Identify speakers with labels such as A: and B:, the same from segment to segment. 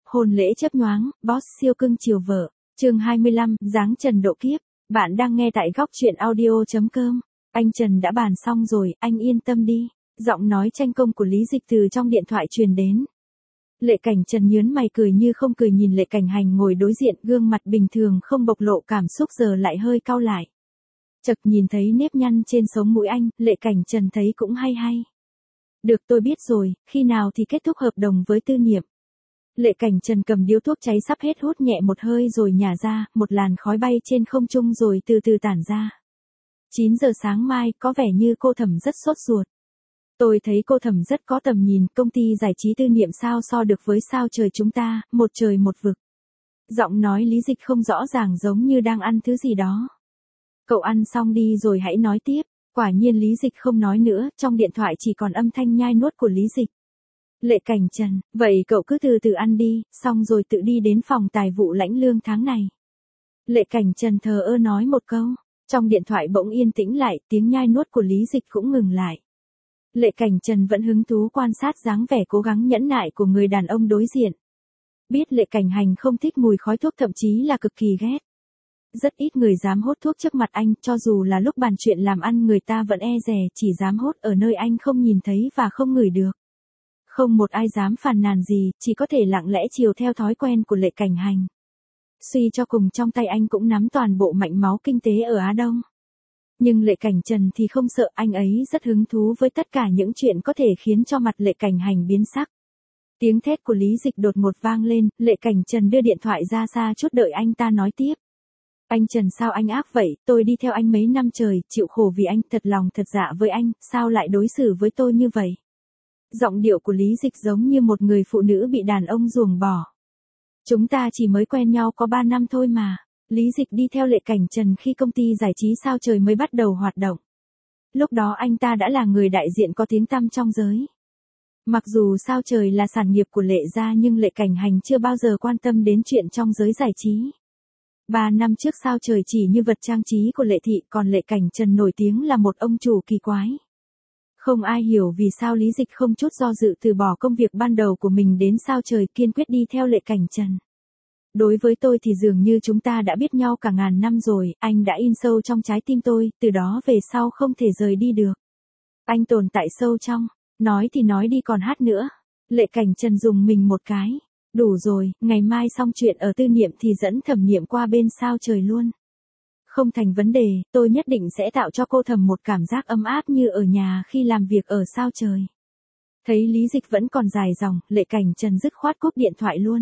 A: Hôn lễ chớp nhoáng, boss siêu cưng chiều vợ. Chương 25, dáng Trần độ kiếp. Bạn đang nghe tại góc truyện audio.com. Anh Trần đã bàn xong rồi, anh yên tâm đi. Giọng nói tranh công của Lý Dịch từ trong điện thoại truyền đến. Lệ Cảnh Trần nhớn mày cười như không cười nhìn Lệ Cảnh Hành ngồi đối diện, gương mặt bình thường không bộc lộ cảm xúc giờ lại hơi cau lại. Chợt nhìn thấy nếp nhăn trên sống mũi anh, Lệ Cảnh Trần thấy cũng hay hay. Được, tôi biết rồi, khi nào thì kết thúc hợp đồng với Tư Niệm. Lệ Cảnh Trần cầm điếu thuốc cháy sắp hết hút nhẹ một hơi rồi nhả ra, một làn khói bay trên không trung rồi từ từ tản ra. 9 giờ sáng mai, có vẻ như cô Thẩm rất sốt ruột. Tôi thấy cô Thẩm rất có tầm nhìn, công ty giải trí Tư Niệm sao so được với sao trời chúng ta, một trời một vực. Giọng nói Lý Dịch không rõ ràng giống như đang ăn thứ gì đó. Cậu ăn xong đi rồi hãy nói tiếp. Quả nhiên Lý Dịch không nói nữa, trong điện thoại chỉ còn âm thanh nhai nuốt của Lý Dịch. Lệ Cảnh Trần, vậy cậu cứ từ từ ăn đi, xong rồi tự đi đến phòng tài vụ lãnh lương tháng này. Lệ Cảnh Trần thờ ơ nói một câu, trong điện thoại bỗng yên tĩnh lại, tiếng nhai nuốt của Lý Dịch cũng ngừng lại. Lệ Cảnh Trần vẫn hứng thú quan sát dáng vẻ cố gắng nhẫn nại của người đàn ông đối diện. Biết Lệ Cảnh Hành không thích mùi khói thuốc, thậm chí là cực kỳ ghét. Rất ít người dám hốt thuốc trước mặt anh, cho dù là lúc bàn chuyện làm ăn người ta vẫn e dè, chỉ dám hốt ở nơi anh không nhìn thấy và không ngửi được. Không một ai dám phàn nàn gì, chỉ có thể lặng lẽ chiều theo thói quen của Lệ Cảnh Hành. Suy cho cùng trong tay anh cũng nắm toàn bộ mạnh máu kinh tế ở Á Đông. Nhưng Lệ Cảnh Trần thì không sợ, anh ấy rất hứng thú với tất cả những chuyện có thể khiến cho mặt Lệ Cảnh Hành biến sắc. Tiếng thét của Lý Dịch đột ngột vang lên, Lệ Cảnh Trần đưa điện thoại ra xa chút đợi anh ta nói tiếp. Anh Trần sao anh ác vậy, tôi đi theo anh mấy năm trời, chịu khổ vì anh, thật lòng thật dạ với anh, sao lại đối xử với tôi như vậy? Giọng điệu của Lý Dịch giống như một người phụ nữ bị đàn ông ruồng bỏ. Chúng ta chỉ mới quen nhau có 3 năm thôi mà. Lý Dịch đi theo Lệ Cảnh Trần khi công ty giải trí sao trời mới bắt đầu hoạt động. Lúc đó anh ta đã là người đại diện có tiếng tăm trong giới. Mặc dù sao trời là sản nghiệp của Lệ gia nhưng Lệ Cảnh Hành chưa bao giờ quan tâm đến chuyện trong giới giải trí. 3 năm trước sao trời chỉ như vật trang trí của Lệ thị, còn Lệ Cảnh Trần nổi tiếng là một ông chủ kỳ quái. Không ai hiểu vì sao Lý Dịch không chút do dự từ bỏ công việc ban đầu của mình đến sao trời, kiên quyết đi theo Lệ Cảnh Trần. Đối với tôi thì dường như chúng ta đã biết nhau cả ngàn năm rồi, anh đã in sâu trong trái tim tôi, từ đó về sau không thể rời đi được. Anh tồn tại sâu trong, nói thì nói đi còn hát nữa. Lệ Cảnh Trần dùng mình một cái. Đủ rồi, ngày mai xong chuyện ở Tư Niệm thì dẫn Thẩm Niệm qua bên sao trời luôn. Không thành vấn đề, tôi nhất định sẽ tạo cho cô Thẩm một cảm giác ấm áp như ở nhà khi làm việc ở sao trời. Thấy Lý Dịch vẫn còn dài dòng, Lệ Cảnh Trần dứt khoát cúp điện thoại luôn.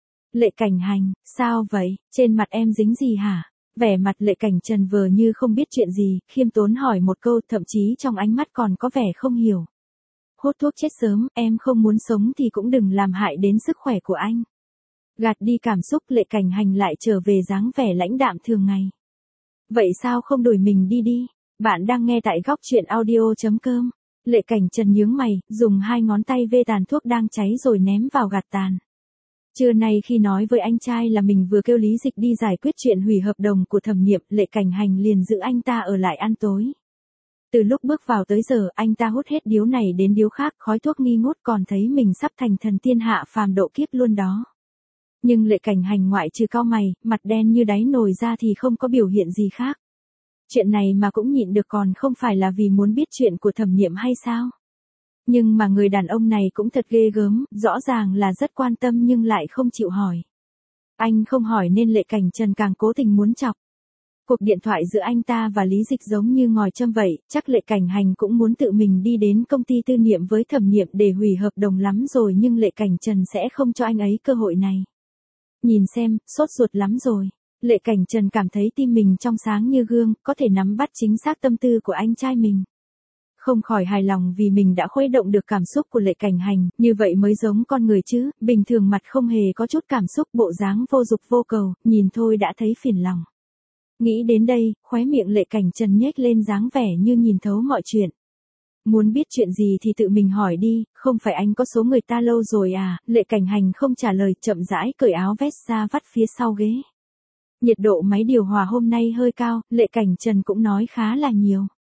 A: Lệ Cảnh Hành, sao vậy, trên mặt em dính gì hả? Vẻ mặt Lệ Cảnh Trần vờ như không biết chuyện gì, khiêm tốn hỏi một câu, thậm chí trong ánh mắt còn có vẻ không hiểu. Hút thuốc chết sớm, em không muốn sống thì cũng đừng làm hại đến sức khỏe của anh. Gạt đi cảm xúc, Lệ Cảnh Hành lại trở về dáng vẻ lãnh đạm thường ngày. Vậy sao không đổi mình đi đi? Bạn đang nghe tại góc truyện audio.com. Lệ Cảnh Trần nhướng mày, dùng 2 ngón tay vê tàn thuốc đang cháy rồi ném vào gạt tàn. Trưa nay khi nói với anh trai là mình vừa kêu Lý Dịch đi giải quyết chuyện hủy hợp đồng của Thẩm Niệm, Lệ Cảnh Hành liền giữ anh ta ở lại ăn tối. Từ lúc bước vào tới giờ, anh ta hút hết điếu này đến điếu khác, khói thuốc nghi ngút, còn thấy mình sắp thành thần tiên hạ phàm độ kiếp luôn đó. Nhưng Lệ Cảnh Hành ngoại trừ cau mày, mặt đen như đáy nồi ra thì không có biểu hiện gì khác. Chuyện này mà cũng nhịn được còn không phải là vì muốn biết chuyện của Thẩm Niệm hay sao? Nhưng mà người đàn ông này cũng thật ghê gớm, rõ ràng là rất quan tâm nhưng lại không chịu hỏi. Anh không hỏi nên Lệ Cảnh Trần càng cố tình muốn chọc. Cuộc điện thoại giữa anh ta và Lý Dịch giống như ngòi châm vậy, chắc Lệ Cảnh Hành cũng muốn tự mình đi đến công ty Tư Niệm với Thẩm Niệm để hủy hợp đồng lắm rồi nhưng Lệ Cảnh Trần sẽ không cho anh ấy cơ hội này. Nhìn xem, sốt ruột lắm rồi. Lệ Cảnh Trần cảm thấy tim mình trong sáng như gương, có thể nắm bắt chính xác tâm tư của anh trai mình. Không khỏi hài lòng vì mình đã khuấy động được cảm xúc của Lệ Cảnh Hành, như vậy mới giống con người chứ, bình thường mặt không hề có chút cảm xúc, bộ dáng vô dục vô cầu, nhìn thôi đã thấy phiền lòng. Nghĩ đến đây, khóe miệng Lệ Cảnh Trần nhếch lên dáng vẻ như nhìn thấu mọi chuyện. Muốn biết chuyện gì thì tự mình hỏi đi, không phải anh có số người ta lâu rồi à? Lệ Cảnh Hành không trả lời, chậm rãi cởi áo vest ra vắt phía sau ghế. Nhiệt độ máy điều hòa hôm nay hơi cao, Lệ Cảnh Trần cũng nói khá là nhiều.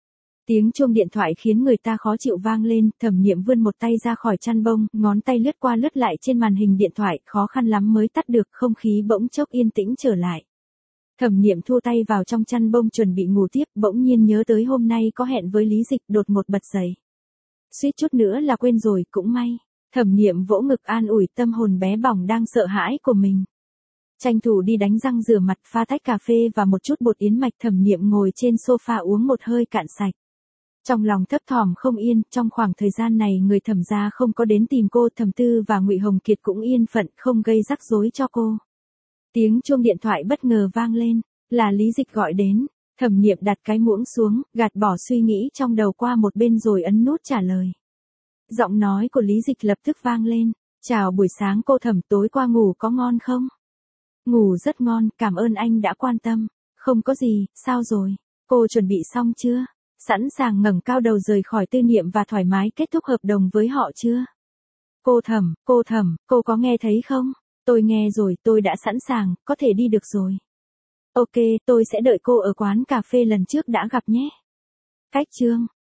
A: Tiếng chuông điện thoại khiến người ta khó chịu vang lên, Thẩm Niệm vươn một tay ra khỏi chăn bông, ngón tay lướt qua lướt lại trên màn hình điện thoại, khó khăn lắm mới tắt được, không khí bỗng chốc yên tĩnh trở lại. Thẩm Niệm thu tay vào trong chăn bông chuẩn bị ngủ tiếp, bỗng nhiên nhớ tới hôm nay có hẹn với Lý Dịch, đột ngột bật dậy. Suýt chút nữa là quên rồi, cũng may. Thẩm Niệm vỗ ngực an ủi tâm hồn bé bỏng đang sợ hãi của mình. Tranh thủ đi đánh răng rửa mặt, pha tách cà phê và một chút bột yến mạch. Thẩm Niệm ngồi trên sofa uống một hơi cạn sạch. Trong lòng thấp thỏm không yên, trong khoảng thời gian này người Thẩm gia không có đến tìm cô, Thẩm Tư và Ngụy Hồng Kiệt cũng yên phận không gây rắc rối cho cô. Tiếng chuông điện thoại bất ngờ vang lên, là Lý Dịch gọi đến. Thẩm Niệm đặt cái muỗng xuống, gạt bỏ suy nghĩ trong đầu qua một bên rồi ấn nút trả lời. Giọng nói của Lý Dịch lập tức vang lên. Chào buổi sáng cô Thẩm, tối qua ngủ có ngon không? Ngủ rất ngon, cảm ơn anh đã quan tâm. Không có gì, sao rồi? Cô chuẩn bị xong chưa? Sẵn sàng ngẩng cao đầu rời khỏi Tư Niệm và thoải mái kết thúc hợp đồng với họ chưa? Cô Thẩm, cô có nghe thấy không? Tôi nghe rồi, tôi đã sẵn sàng, có thể đi được rồi. Ok, tôi sẽ đợi cô ở quán cà phê lần trước đã gặp nhé. Cách chương